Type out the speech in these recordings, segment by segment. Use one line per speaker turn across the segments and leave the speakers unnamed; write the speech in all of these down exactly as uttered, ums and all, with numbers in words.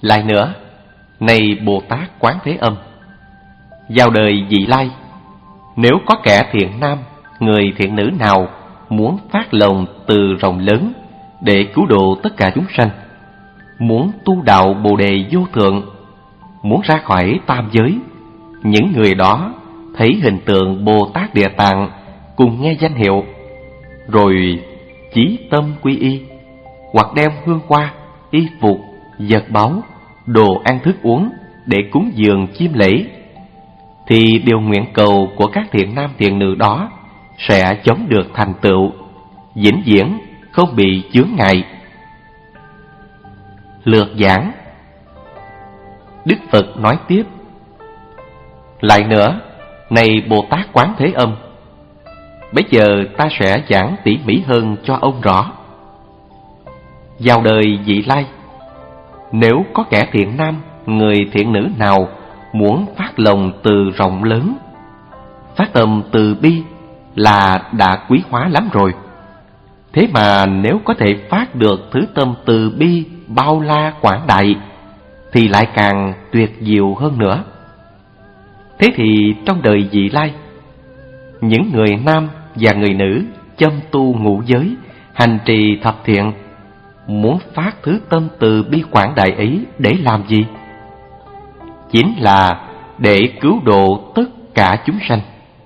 Lại nữa, này Bồ Tát Quán Thế Âm, vào đời vị lai, nếu có kẻ thiện nam, người thiện nữ nào muốn phát lòng từ rộng lớn để cứu độ tất cả chúng sanh, muốn tu đạo Bồ Đề vô thượng, muốn ra khỏi tam giới, những người đó thấy hình tượng Bồ Tát Địa Tạng cùng nghe danh hiệu, rồi chí tâm quy y, hoặc đem hương hoa, y phục, vật báu, đồ ăn thức uống để cúng dường chiêm lễ, thì điều nguyện cầu của các thiện nam thiện nữ đó sẽ chống được thành tựu, vĩnh viễn không bị chướng ngại. Lược giảng. Đức Phật nói tiếp: lại nữa, này Bồ Tát Quán Thế Âm, bây giờ ta sẽ giảng tỉ mỉ hơn cho ông rõ. Vào đời vị lai, nếu có kẻ thiện nam, người thiện nữ nào muốn phát lòng từ rộng lớn, phát tâm từ bi là đã quý hóa lắm rồi. Thế mà nếu có thể phát được thứ tâm từ bi bao la quảng đại thì lại càng tuyệt diệu hơn nữa. Thế thì trong đời vị lai, những người nam và người nữ chăm tu ngũ giới, hành trì thập thiện, muốn phát thứ tâm từ bi quảng đại ấy để làm gì? Chính là để cứu độ tất cả chúng sanh.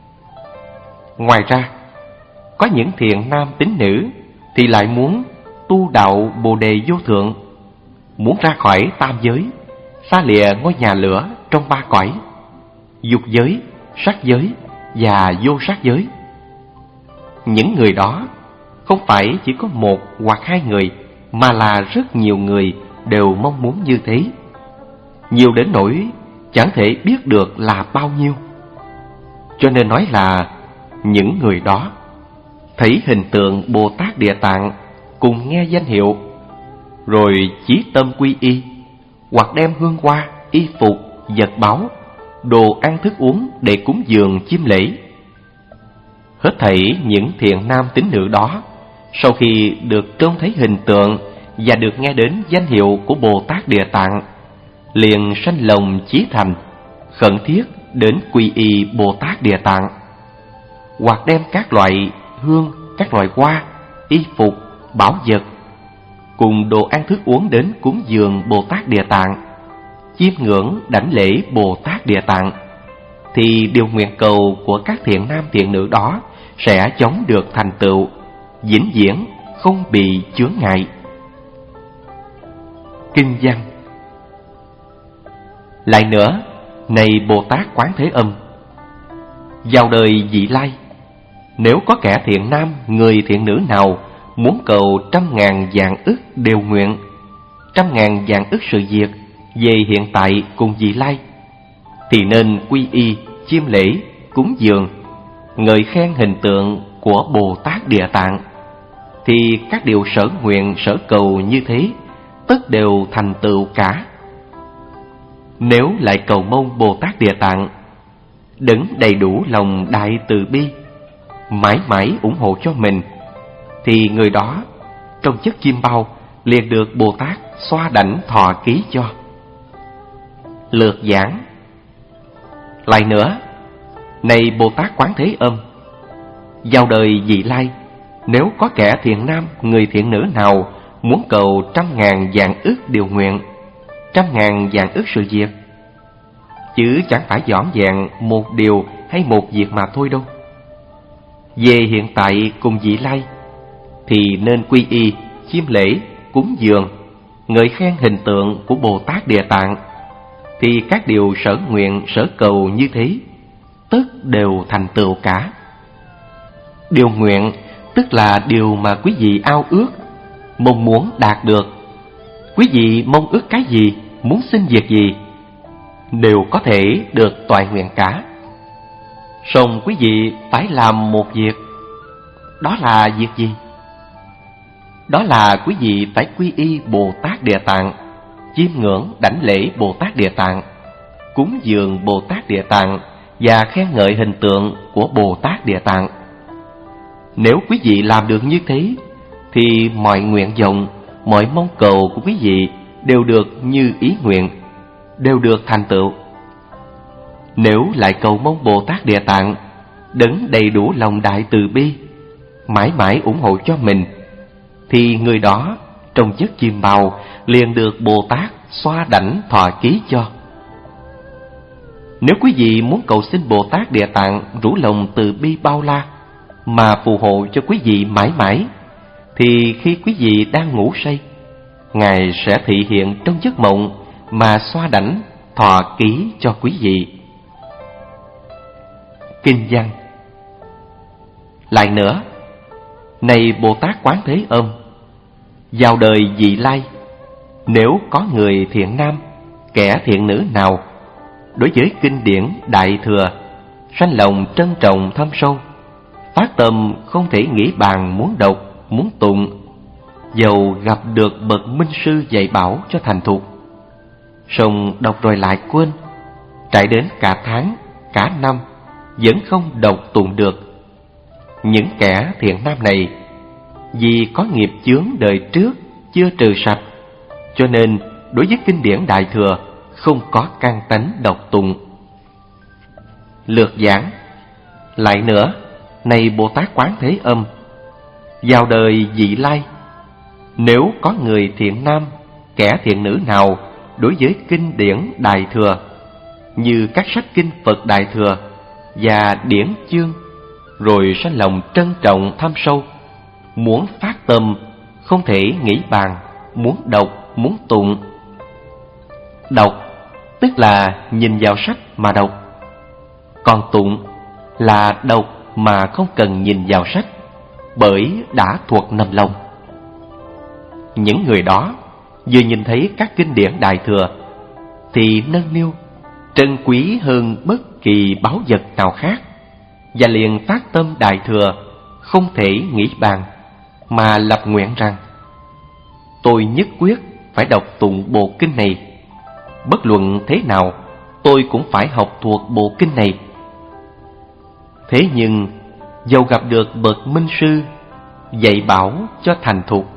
Ngoài ra, có những thiện nam tín nữ thì lại muốn tu đạo Bồ Đề vô thượng, muốn ra khỏi tam giới, xa lìa ngôi nhà lửa trong ba cõi: dục giới, sắc giới và vô sắc giới. Những người đó không phải chỉ có một hoặc hai người, mà là rất nhiều người đều mong muốn như thế, nhiều đến nỗi chẳng thể biết được là bao nhiêu. Cho nên nói là những người đó thấy hình tượng Bồ Tát Địa Tạng cùng nghe danh hiệu, rồi chí tâm quy y, hoặc đem hương hoa, y phục, vật báu, đồ ăn thức uống để cúng dường chiêm lễ. Hết thảy những thiện nam tín nữ đó, sau khi được trông thấy hình tượng và được nghe đến danh hiệu của Bồ Tát Địa Tạng, liền sanh lòng chí thành, khẩn thiết đến quy y Bồ Tát Địa Tạng, hoặc đem các loại hương, các loại hoa, y phục, bảo vật cùng đồ ăn thức uống đến cúng dường Bồ Tát Địa Tạng, chiêm ngưỡng đảnh lễ Bồ Tát Địa Tạng, thì điều nguyện cầu của các thiện nam thiện nữ đó sẽ chống được thành tựu, vĩnh viễn không bị chướng ngại. Kinh văn. Lại nữa, này Bồ Tát Quán Thế Âm, vào đời vị lai, nếu có kẻ thiện nam, người thiện nữ nào muốn cầu trăm ngàn vạn ức điều nguyện, trăm ngàn vạn ức sự việc về hiện tại cùng vị lai, thì nên quy y, chiêm lễ, cúng dường, ngợi khen hình tượng của Bồ Tát Địa Tạng, thì các điều sở nguyện sở cầu như thế tất đều thành tựu cả. Nếu lại cầu mong Bồ Tát Địa Tạng đấng đầy đủ lòng đại từ bi, mãi mãi ủng hộ cho mình, thì người đó trong chất chim bao liền được Bồ Tát xoa đảnh thọ ký cho. Lược giảng. Lại nữa, này Bồ Tát Quán Thế Âm, vào đời vị lai, nếu có kẻ thiện nam, người thiện nữ nào muốn cầu trăm ngàn vạn ức điều nguyện, trăm ngàn vạn ức sự việc, chứ chẳng phải dõn dàng một điều hay một việc mà thôi đâu, về hiện tại cùng vị lai, thì nên quy y, chiêm lễ, cúng dường, ngợi khen hình tượng của Bồ Tát Địa Tạng, thì các điều sở nguyện sở cầu như thế tất đều thành tựu cả. Điều nguyện tức là điều mà quý vị ao ước, mong muốn đạt được. Quý vị mong ước cái gì, muốn xin việc gì, đều có thể được toại nguyện cả. Song quý vị phải làm một việc. Đó là việc gì? Đó là quý vị phải quy y Bồ Tát Địa Tạng, chiêm ngưỡng đảnh lễ Bồ Tát Địa Tạng, cúng dường Bồ Tát Địa Tạng và khen ngợi hình tượng của Bồ Tát Địa Tạng. Nếu quý vị làm được như thế, thì mọi nguyện vọng, mọi mong cầu của quý vị đều được như ý nguyện, đều được thành tựu. Nếu lại cầu mong Bồ Tát Địa Tạng đấng đầy đủ lòng đại từ bi, mãi mãi ủng hộ cho mình, thì người đó trong giấc chim bao liền được Bồ Tát xoa đảnh thọ ký cho. Nếu quý vị muốn cầu xin Bồ Tát Địa Tạng rủ lòng từ bi bao la mà phù hộ cho quý vị mãi mãi, thì khi quý vị đang ngủ say, Ngài sẽ thị hiện trong giấc mộng mà xoa đảnh thọ ký cho quý vị. Kinh văn. Lại nữa, này Bồ Tát Quán Thế Âm, vào đời vị lai, nếu có người thiện nam, kẻ thiện nữ nào đối với kinh điển Đại Thừa sanh lòng trân trọng thâm sâu, phát tâm không thể nghĩ bàn muốn đọc, muốn tụng, dầu gặp được bậc minh sư dạy bảo cho thành thục, song đọc rồi lại quên, trải đến cả tháng, cả năm vẫn không đọc tụng được. Những kẻ thiện nam này vì có nghiệp chướng đời trước chưa trừ sạch, cho nên đối với kinh điển Đại Thừa không có căn tánh đọc tụng. Lược giảng. Lại nữa, này Bồ Tát Quán Thế Âm, vào đời vị lai, nếu có người thiện nam, kẻ thiện nữ nào đối với kinh điển Đại Thừa, như các sách kinh Phật Đại Thừa và điển chương, rồi sanh lòng trân trọng thâm sâu, muốn phát tâm không thể nghĩ bàn, muốn đọc, muốn tụng. Đọc tức là nhìn vào sách mà đọc, còn tụng là đọc mà không cần nhìn vào sách, bởi đã thuộc nằm lòng. Những người đó vừa nhìn thấy các kinh điển Đại Thừa thì nâng niu, trân quý hơn bất kỳ báu vật nào khác, và liền phát tâm Đại Thừa không thể nghĩ bàn, mà lập nguyện rằng: tôi nhất quyết phải đọc tụng bộ kinh này, bất luận thế nào tôi cũng phải học thuộc bộ kinh này. Thế nhưng dầu gặp được bậc minh sư dạy bảo cho thành thục,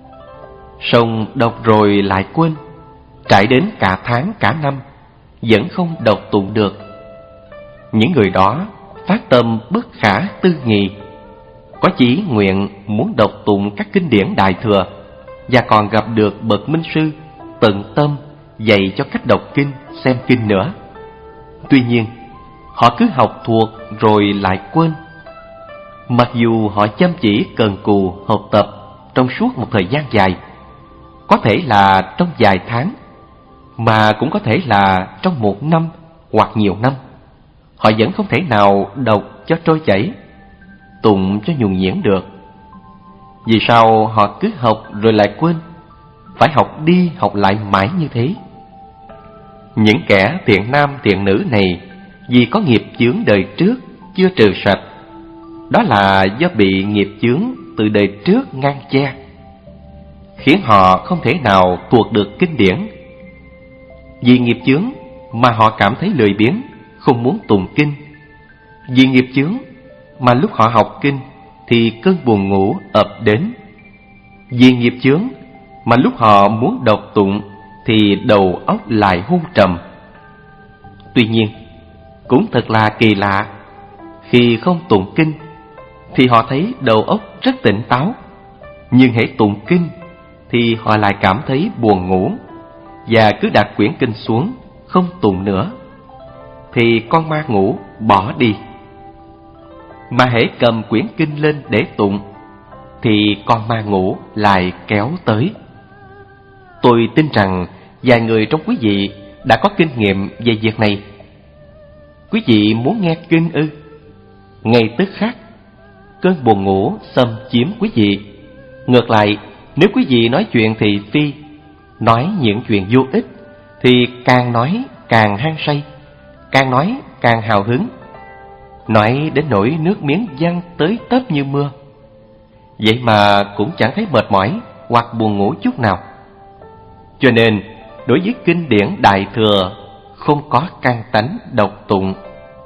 song đọc rồi lại quên, trải đến cả tháng cả năm vẫn không đọc tụng được. Những người đó phát tâm bất khả tư nghị, có chí nguyện muốn đọc tụng các kinh điển Đại Thừa, và còn gặp được bậc minh sư tận tâm dạy cho cách đọc kinh, xem kinh nữa. Tuy nhiên họ cứ học thuộc rồi lại quên. Mặc dù họ chăm chỉ cần cù học tập trong suốt một thời gian dài, có thể là trong vài tháng, mà cũng có thể là trong một năm hoặc nhiều năm, họ vẫn không thể nào đọc cho trôi chảy, tụng cho nhuần nhuyễn được. Vì sao họ cứ học rồi lại quên, phải học đi học lại mãi như thế? Những kẻ thiện nam thiện nữ này vì có nghiệp chướng đời trước chưa trừ sạch, đó là do bị nghiệp chướng từ đời trước ngăn che, khiến họ không thể nào thuộc được kinh điển. Vì nghiệp chướng mà họ cảm thấy lười biếng, không muốn tụng kinh. Vì nghiệp chướng mà lúc họ học kinh thì cơn buồn ngủ ập đến. Vì nghiệp chướng mà lúc họ muốn đọc tụng thì đầu óc lại hôn trầm. Tuy nhiên, cũng thật là kỳ lạ, khi không tụng kinh thì họ thấy đầu óc rất tỉnh táo, nhưng hễ tụng kinh thì họ lại cảm thấy buồn ngủ, và cứ đặt quyển kinh xuống không tụng nữa, thì con ma ngủ bỏ đi. Mà hễ cầm quyển kinh lên để tụng thì con ma ngủ lại kéo tới. Tôi tin rằng vài người trong quý vị đã có kinh nghiệm về việc này. Quý vị muốn nghe kinh ư? Ngay tức khắc cơn buồn ngủ xâm chiếm quý vị. Ngược lại, nếu quý vị nói chuyện thị phi, nói những chuyện vô ích, thì càng nói càng hăng say, càng nói càng hào hứng, nói đến nỗi nước miếng văng tới tấp như mưa. Vậy mà cũng chẳng thấy mệt mỏi hoặc buồn ngủ chút nào. Cho nên đối với kinh điển Đại Thừa không có căn tánh đọc tụng.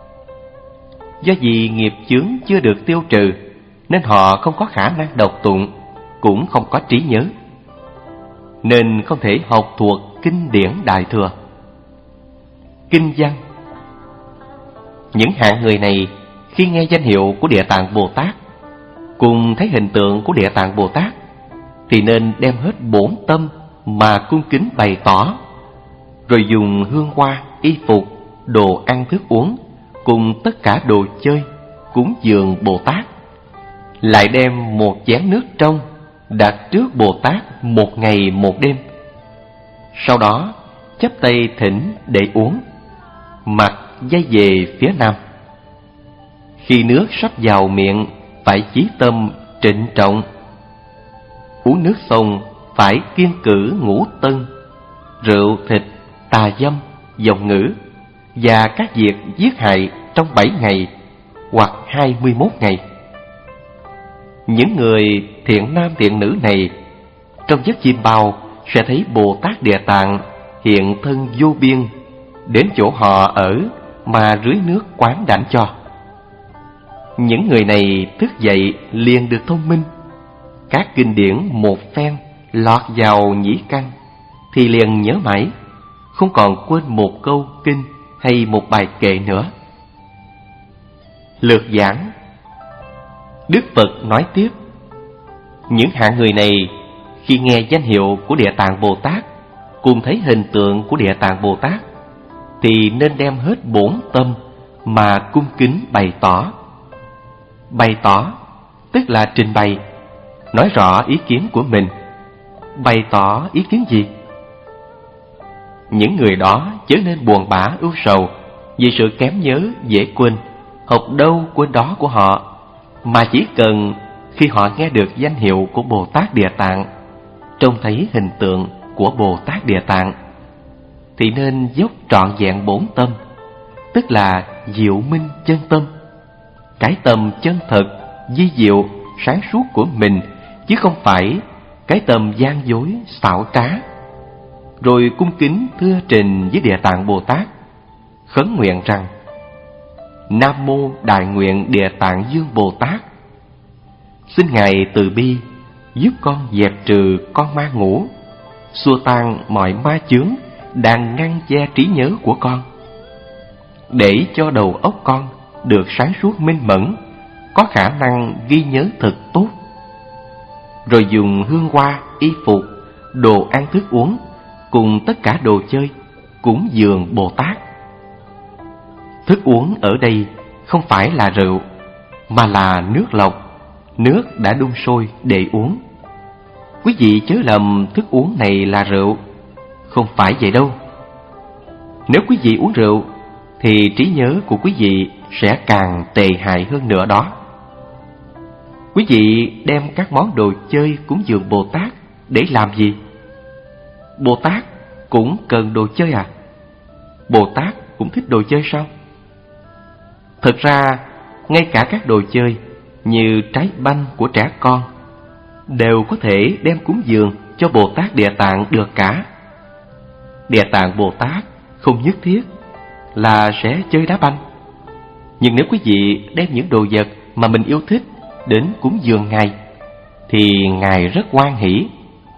Do vì nghiệp chướng chưa được tiêu trừ, nên họ không có khả năng đọc tụng, cũng không có trí nhớ. nên không thể học thuộc kinh điển Đại Thừa. Kinh văn. Những hạng người này khi nghe danh hiệu của Địa Tạng Bồ Tát, cùng thấy hình tượng của Địa Tạng Bồ Tát, thì nên đem hết bổn tâm mà cung kính bày tỏ, rồi dùng hương hoa, y phục, đồ ăn thức uống cùng tất cả đồ chơi cúng dường Bồ Tát. Lại đem một chén nước trong đặt trước Bồ Tát một ngày một đêm. Sau đó chắp tay thỉnh để uống, mặt dây về phía nam. Khi nước sắp vào miệng phải chí tâm trịnh trọng. Uống nước xong phải kiêng cữ ngũ tân, rượu, thịt, tà dâm, vọng ngữ và các việc giết hại trong bảy ngày hoặc hai mươi mốt ngày. Những người thiện nam thiện nữ này trong giấc chim bao sẽ thấy Bồ Tát Địa Tạng hiện thân vô biên đến chỗ họ ở mà rưới nước quán đảnh cho. Những người này thức dậy liền được thông minh. Các kinh điển một phen lọt vào nhĩ căn thì liền nhớ mãi, không còn quên một câu kinh hay một bài kệ nữa. Lược giảng. Đức Phật nói tiếp: những hạng người này khi nghe danh hiệu của Địa Tạng Bồ Tát, cùng thấy hình tượng của Địa Tạng Bồ Tát, thì nên đem hết bổn tâm mà cung kính bày tỏ. Bày tỏ tức là trình bày, nói rõ ý kiến của mình. Bày tỏ ý kiến gì? Những người đó chớ nên buồn bã ưu sầu vì sự kém nhớ dễ quên, học đâu quên đó của họ, mà chỉ cần khi họ nghe được danh hiệu của Bồ Tát Địa Tạng, trông thấy hình tượng của Bồ Tát Địa Tạng, thì nên dốc trọn vẹn bổn tâm, tức là diệu minh chân tâm, cái tâm chân thật, vi diệu, sáng suốt của mình, chứ không phải cái tâm gian dối, xảo trá. Rồi cung kính thưa trình với Địa Tạng Bồ Tát, khấn nguyện rằng: Nam mô Đại Nguyện Địa Tạng Dương Bồ Tát, xin Ngài từ bi giúp con dẹp trừ con ma ngũ, xua tan mọi ma chướng đang ngăn che trí nhớ của con, để cho đầu óc con được sáng suốt minh mẫn, có khả năng ghi nhớ thật tốt. Rồi dùng hương hoa, y phục, đồ ăn thức uống cùng tất cả đồ chơi cúng dường Bồ Tát. Thức uống ở đây không phải là rượu, mà là nước lọc, nước đã đun sôi để uống. Quý vị chớ lầm thức uống này là rượu, không phải vậy đâu. Nếu quý vị uống rượu thì trí nhớ của quý vị sẽ càng tệ hại hơn nữa đó. Quý vị đem các món đồ chơi cúng dường Bồ Tát để làm gì? Bồ Tát cũng cần đồ chơi à? Bồ Tát cũng thích đồ chơi sao? Thật ra, ngay cả các đồ chơi như trái banh của trẻ con đều có thể đem cúng dường cho Bồ Tát Địa Tạng được cả. Địa Tạng Bồ Tát không nhất thiết là sẽ chơi đá banh, nhưng nếu quý vị đem những đồ vật mà mình yêu thích đến cúng dường Ngài, thì Ngài rất hoan hỷ.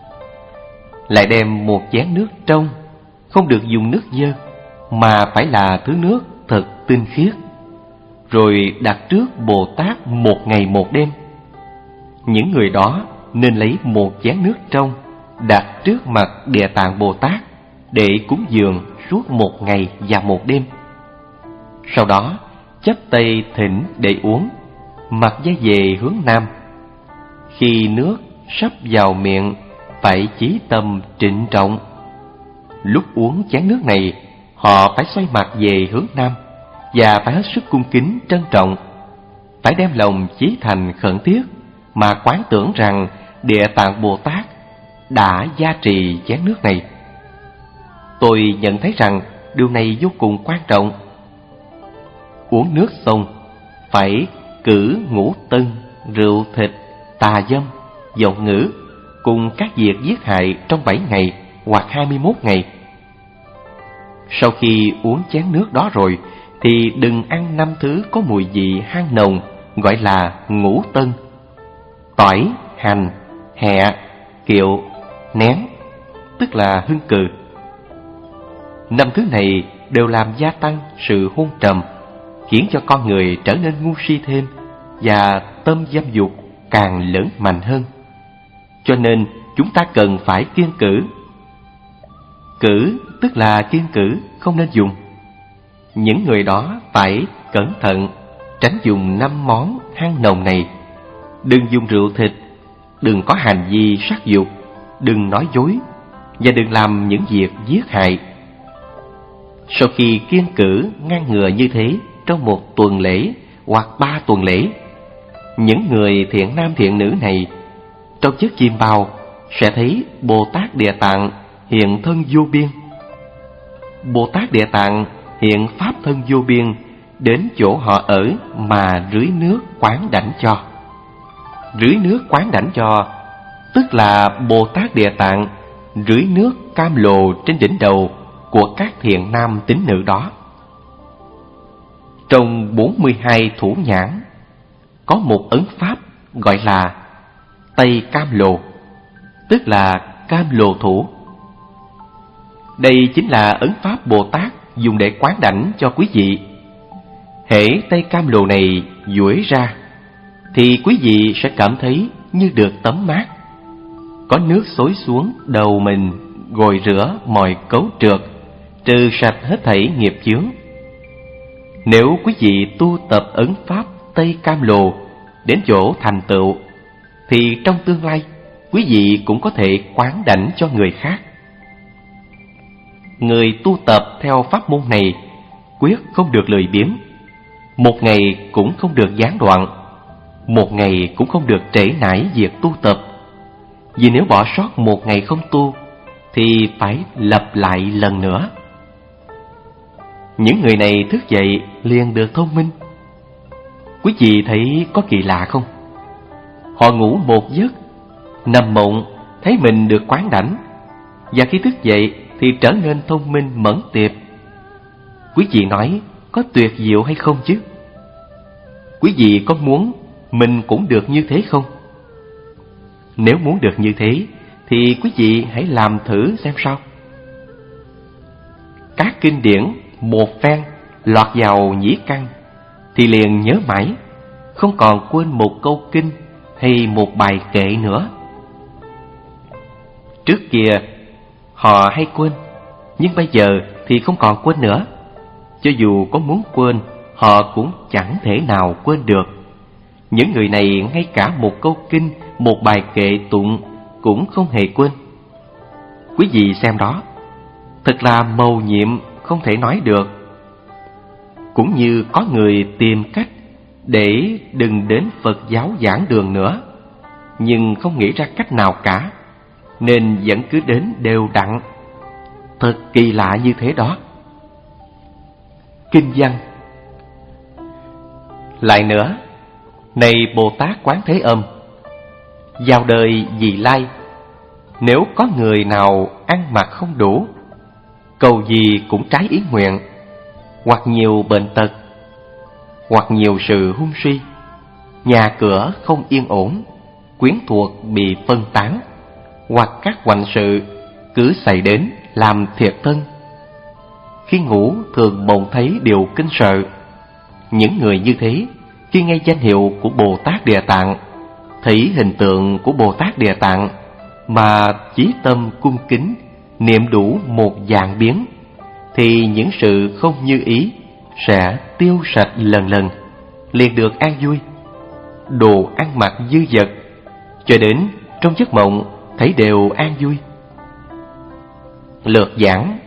Lại đem một chén nước trong, không được dùng nước dơ, mà phải là thứ nước thật tinh khiết, rồi đặt trước Bồ Tát một ngày một đêm. Những người đó nên lấy một chén nước trong đặt trước mặt Địa Tạng Bồ Tát để cúng dường suốt một ngày và một đêm. Sau đó chắp tay thỉnh để uống, mặt dây về hướng nam. Khi nước sắp vào miệng phải chí tâm trịnh trọng. Lúc uống chén nước này, họ phải xoay mặt về hướng nam và phải hết sức cung kính trân trọng, phải đem lòng chí thành khẩn thiết mà quán tưởng rằng Địa Tạng Bồ Tát đã gia trì chén nước này. Tôi nhận thấy rằng điều này vô cùng quan trọng. Uống nước xong phải cử ngũ tân, rượu, thịt, tà dâm, vọng ngữ cùng các việc giết hại trong bảy ngày hoặc hai mươi mốt ngày. Sau khi uống chén nước đó rồi thì đừng ăn năm thứ có mùi vị hăng nồng, gọi là ngũ tân: tỏi, hành, hẹ, kiệu, nén, tức là hưng cừ. Năm thứ này đều làm gia tăng sự hôn trầm, khiến cho con người trở nên ngu si thêm và tâm dâm dục càng lớn mạnh hơn. Cho nên chúng ta cần phải kiêng cữ. Cữ tức là kiêng cữ, không nên dùng. Những người đó phải cẩn thận, tránh dùng năm món hăng nồng này. Đừng dùng rượu thịt, đừng có hành vi sắc dục, đừng nói dối, và đừng làm những việc giết hại. Sau khi kiêng cữ ngăn ngừa như thế trong một tuần lễ hoặc ba tuần lễ, những người thiện nam thiện nữ này trong giấc chiêm bao sẽ thấy Bồ Tát Địa Tạng hiện thân vô biên. Bồ Tát Địa Tạng hiện pháp thân vô biên đến chỗ họ ở mà rưới nước quán đảnh cho. Rưới nước quán đảnh cho tức là Bồ Tát Địa Tạng rưới nước cam lồ trên đỉnh đầu của các thiện nam tín nữ đó. Trong bốn mươi hai thủ nhãn có một ấn pháp gọi là Tây Cam Lồ, tức là cam lồ thủ. Đây chính là ấn pháp Bồ Tát dùng để quán đảnh cho quý vị. Hễ Tây Cam Lồ này duỗi ra thì quý vị sẽ cảm thấy như được tắm mát. Có nước xối xuống đầu mình, gội rửa mọi cấu trượt, trừ sạch hết thảy nghiệp chướng. Nếu quý vị tu tập ấn pháp Tây Cam Lồ đến chỗ thành tựu, thì trong tương lai quý vị cũng có thể quán đảnh cho người khác. Người tu tập theo pháp môn này quyết không được lười biếng, một ngày cũng không được gián đoạn, một ngày cũng không được trễ nải việc tu tập. Vì nếu bỏ sót một ngày không tu thì phải lặp lại lần nữa. Những người này thức dậy liền được thông minh. Quý vị thấy có kỳ lạ không? Họ ngủ một giấc, nằm mộng thấy mình được quán đảnh, và khi thức dậy thì trở nên thông minh mẫn tiệp. Quý vị nói có tuyệt diệu hay không chứ? Quý vị có muốn mình cũng được như thế không? Nếu muốn được như thế thì quý vị hãy làm thử xem sao. Các kinh điển một phen lọt vào nhĩ căn thì liền nhớ mãi, không còn quên một câu kinh hay một bài kệ nữa. Trước kia họ hay quên, nhưng bây giờ thì không còn quên nữa. Cho dù có muốn quên, họ cũng chẳng thể nào quên được. Những người này ngay cả một câu kinh, một bài kệ tụng cũng không hề quên. Quý vị xem đó, thật là mầu nhiệm không thể nói được. Cũng như có người tìm cách để đừng đến Phật giáo giảng đường nữa, nhưng không nghĩ ra cách nào cả, nên vẫn cứ đến đều đặn. Thật kỳ lạ như thế đó. Kinh văn. Lại nữa, này Bồ Tát Quán Thế Âm, vào đời vị lai, nếu có người nào ăn mặc không đủ, cầu gì cũng trái ý nguyện, hoặc nhiều bệnh tật, hoặc nhiều sự hung suy, nhà cửa không yên ổn, quyến thuộc bị phân tán, hoặc các hoành sự cứ xảy đến làm thiệt thân. Khi ngủ thường mộng thấy điều kinh sợ. Những người như thế khi nghe danh hiệu của Bồ Tát Địa Tạng, thấy hình tượng của Bồ Tát Địa Tạng mà chí tâm cung kính niệm đủ một vạn biến, thì những sự không như ý sẽ tiêu sạch lần lần, liền được an vui. Đồ ăn mặc dư dật, cho đến trong giấc mộng thấy đều an vui. Lược giảng.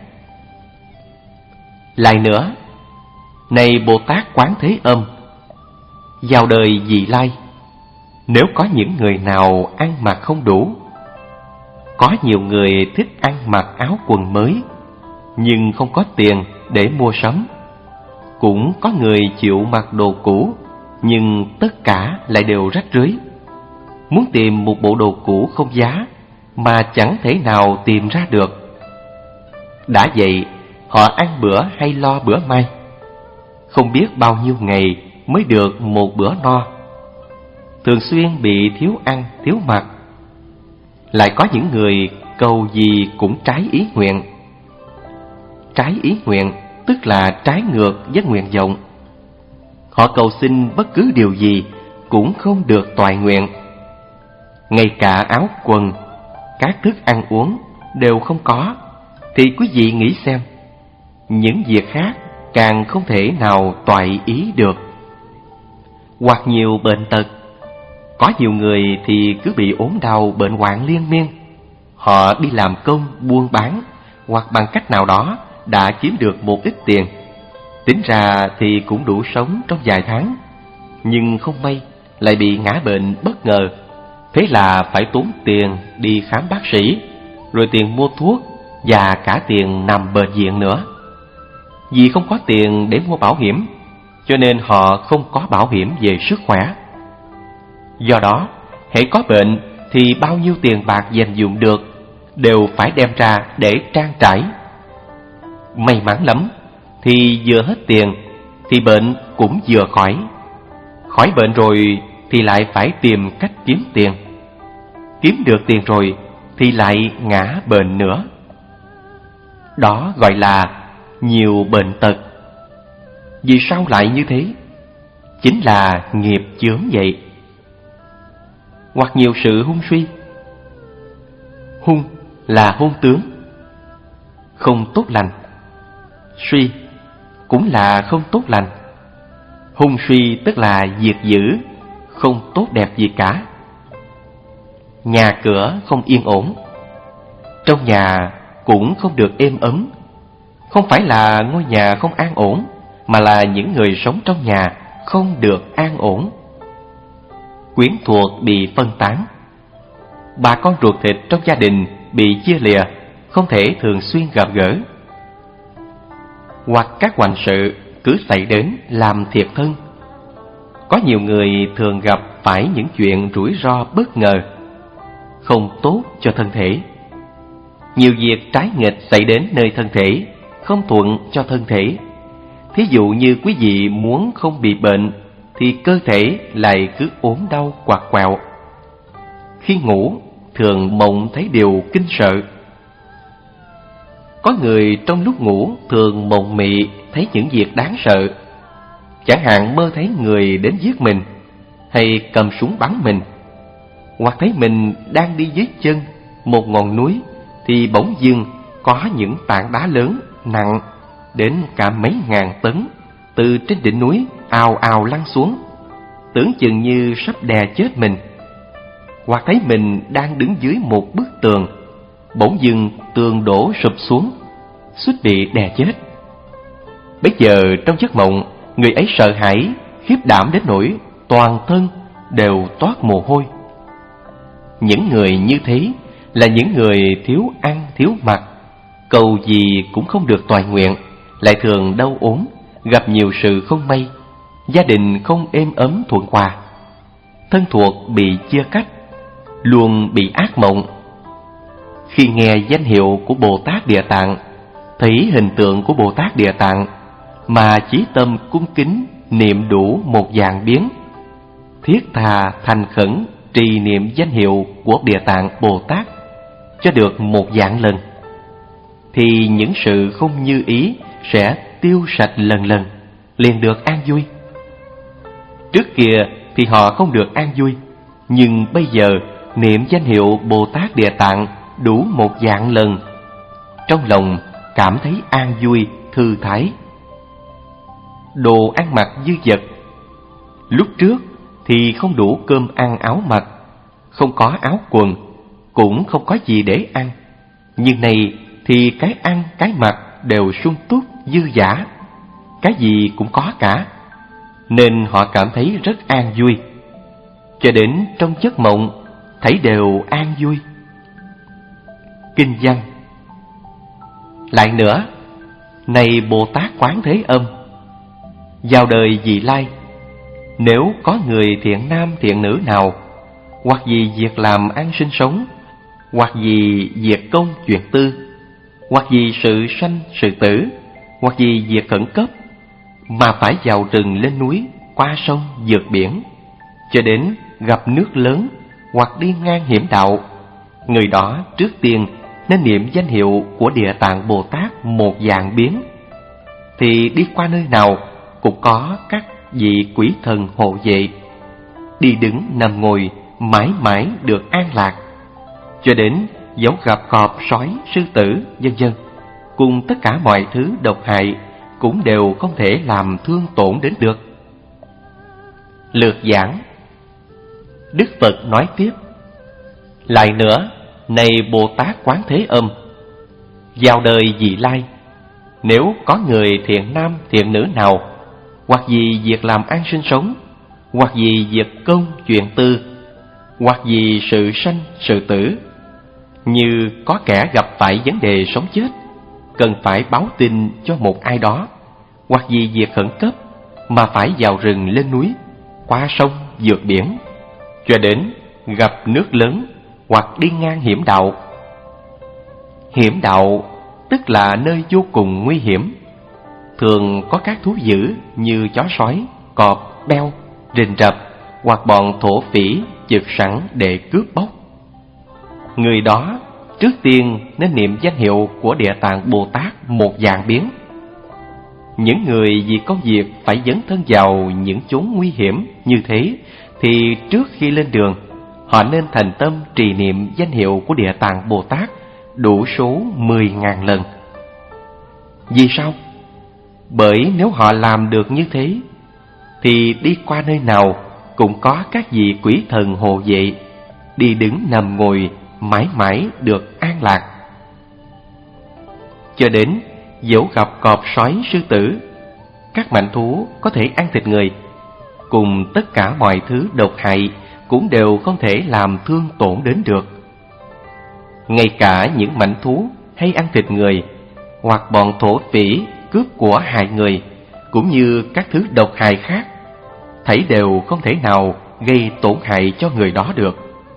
Lại nữa, này Bồ Tát Quán Thế Âm, vào đời vị lai, nếu có những người nào ăn mặc không đủ, có nhiều người thích ăn mặc áo quần mới, nhưng không có tiền để mua sắm. Cũng có người chịu mặc đồ cũ, nhưng tất cả lại đều rách rưới. Muốn tìm một bộ đồ cũ không giá mà chẳng thể nào tìm ra được. Đã vậy, họ ăn bữa hay lo bữa mai, không biết bao nhiêu ngày mới được một bữa no, thường xuyên bị thiếu ăn thiếu mặc. Lại có những người cầu gì cũng trái ý nguyện. Trái ý nguyện tức là trái ngược với nguyện vọng. Họ cầu xin bất cứ điều gì cũng không được toại nguyện. Ngay cả áo quần, các thức ăn uống đều không có, thì quý vị nghĩ xem, những việc khác càng không thể nào toại ý được. Hoặc nhiều bệnh tật, có nhiều người thì cứ bị ốm đau bệnh hoạn liên miên. Họ đi làm công, buôn bán, hoặc bằng cách nào đó đã kiếm được một ít tiền. Tính ra thì cũng đủ sống trong vài tháng. Nhưng không may lại bị ngã bệnh bất ngờ. Thế là phải tốn tiền đi khám bác sĩ, rồi tiền mua thuốc và cả tiền nằm bệnh viện nữa. Vì không có tiền để mua bảo hiểm, cho nên họ không có bảo hiểm về sức khỏe. Do đó, hễ có bệnh thì bao nhiêu tiền bạc dành dụm được đều phải đem ra để trang trải. May mắn lắm thì vừa hết tiền thì bệnh cũng vừa khỏi. Khỏi bệnh rồi thì lại phải tìm cách kiếm tiền. Kiếm được tiền rồi thì lại ngã bệnh nữa. Đó gọi là nhiều bệnh tật. Vì sao lại như thế? Chính là nghiệp chướng vậy. Hoặc nhiều sự hung suy. Hung là hung tướng, không tốt lành. Suy cũng là không tốt lành. Hung suy tức là diệt dữ, không tốt đẹp gì cả. Nhà cửa không yên ổn, trong nhà cũng không được êm ấm. Không phải là ngôi nhà không an ổn, mà là những người sống trong nhà không được an ổn. Quyến thuộc bị phân tán. Bà con ruột thịt trong gia đình bị chia lìa, không thể thường xuyên gặp gỡ. Hoặc các hoành sự cứ xảy đến làm thiệt thân. Có nhiều người thường gặp phải những chuyện rủi ro bất ngờ, không tốt cho thân thể. Nhiều việc trái nghịch xảy đến nơi thân thể, không thuận cho thân thể. Thí dụ như quý vị muốn không bị bệnh thì cơ thể lại cứ ốm đau quạt quẹo. Khi ngủ thường mộng thấy điều kinh sợ. Có người trong lúc ngủ thường mộng mị thấy những việc đáng sợ. Chẳng hạn mơ thấy người đến giết mình, hay cầm súng bắn mình. Hoặc thấy mình đang đi dưới chân một ngọn núi, thì bỗng dưng có những tảng đá lớn nặng đến cả mấy ngàn tấn từ trên đỉnh núi ào ào lăn xuống, tưởng chừng như sắp đè chết mình. Hoặc thấy mình đang đứng dưới một bức tường, bỗng dưng tường đổ sụp xuống, suýt bị đè chết. Bây giờ trong giấc mộng, người ấy sợ hãi, khiếp đảm đến nỗi toàn thân đều toát mồ hôi. Những người như thế là những người thiếu ăn thiếu mặc, cầu gì cũng không được toại nguyện, lại thường đau ốm, gặp nhiều sự không may, gia đình không êm ấm thuận hòa, thân thuộc bị chia cách, luôn bị ác mộng. Khi nghe danh hiệu của Bồ Tát Địa Tạng, thấy hình tượng của Bồ Tát Địa Tạng mà chí tâm cung kính niệm đủ một vạn biến, thiết tha thành khẩn trì niệm danh hiệu của Địa Tạng Bồ Tát cho được một vạn lần, thì những sự không như ý sẽ tiêu sạch lần lần, liền được an vui. Trước kia thì họ không được an vui, nhưng bây giờ niệm danh hiệu Bồ Tát Địa Tạng đủ một vạn lần, trong lòng cảm thấy an vui, thư thái. Đồ ăn mặc dư dật. Lúc trước thì không đủ cơm ăn áo mặc, không có áo quần, cũng không có gì để ăn. Nhưng này thì cái ăn cái mặc đều sung túc dư dả, cái gì cũng có cả, nên họ cảm thấy rất an vui. Cho đến trong giấc mộng thấy đều an vui. Kinh văn. Lại nữa, này Bồ Tát Quán Thế Âm, vào đời vị lai, nếu có người thiện nam thiện nữ nào, hoặc vì việc làm ăn sinh sống, hoặc vì việc công chuyện tư, hoặc vì sự sanh sự tử, hoặc vì việc khẩn cấp, mà phải vào rừng lên núi, qua sông vượt biển, cho đến gặp nước lớn, hoặc đi ngang hiểm đạo, người đó trước tiên nên niệm danh hiệu của Địa Tạng Bồ Tát một vạn biến, thì đi qua nơi nào cũng có các vị quỷ thần hộ vệ, đi đứng nằm ngồi mãi mãi được an lạc, cho đến dẫu gặp cọp sói sư tử vân vân cùng tất cả mọi thứ độc hại cũng đều không thể làm thương tổn đến được. Lược giảng. Đức Phật nói tiếp: lại nữa, này Bồ Tát Quán Thế Âm, vào đời vị lai, nếu có người thiện nam thiện nữ nào, hoặc vì việc làm ăn sinh sống, hoặc vì việc công chuyện tư, hoặc vì sự sanh sự tử, như có kẻ gặp phải vấn đề sống chết, cần phải báo tin cho một ai đó, hoặc vì việc khẩn cấp mà phải vào rừng lên núi, qua sông vượt biển, cho đến gặp nước lớn, hoặc đi ngang hiểm đạo. Hiểm đạo tức là nơi vô cùng nguy hiểm, thường có các thú dữ như chó sói, cọp, beo, rình rập, hoặc bọn thổ phỉ chực sẵn để cướp bóc. Người đó trước tiên nên niệm danh hiệu của Địa Tạng Bồ Tát một vạn biến. Những người vì công việc phải dấn thân vào những chốn nguy hiểm như thế, thì trước khi lên đường, họ nên thành tâm trì niệm danh hiệu của Địa Tạng Bồ Tát đủ số mười ngàn lần. Vì sao? Bởi nếu họ làm được như thế, thì đi qua nơi nào cũng có các vị quỷ thần hộ vệ, đi đứng nằm ngồi mãi mãi được an lạc. Cho đến dẫu gặp cọp sói sư tử, các mãnh thú có thể ăn thịt người, cùng tất cả mọi thứ độc hại cũng đều không thể làm thương tổn đến được. Ngay cả những mãnh thú hay ăn thịt người, hoặc bọn thổ phỉ cướp của hại người, cũng như các thứ độc hại khác, thảy đều không thể nào gây tổn hại cho người đó được.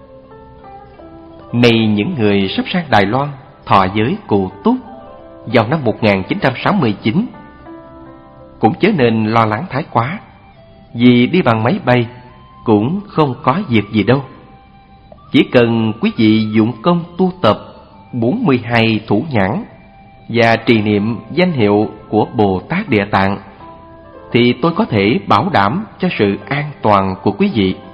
Này những người sắp sang Đài Loan thọ giới Cụ Túc vào năm một nghìn chín trăm sáu mươi chín, cũng chớ nên lo lắng thái quá, vì đi bằng máy bay cũng không có việc gì đâu. Chỉ cần quý vị dụng công tu tập bốn mươi hai thủ nhãn và trì niệm danh hiệu của Bồ Tát Địa Tạng, thì tôi có thể bảo đảm cho sự an toàn của quý vị.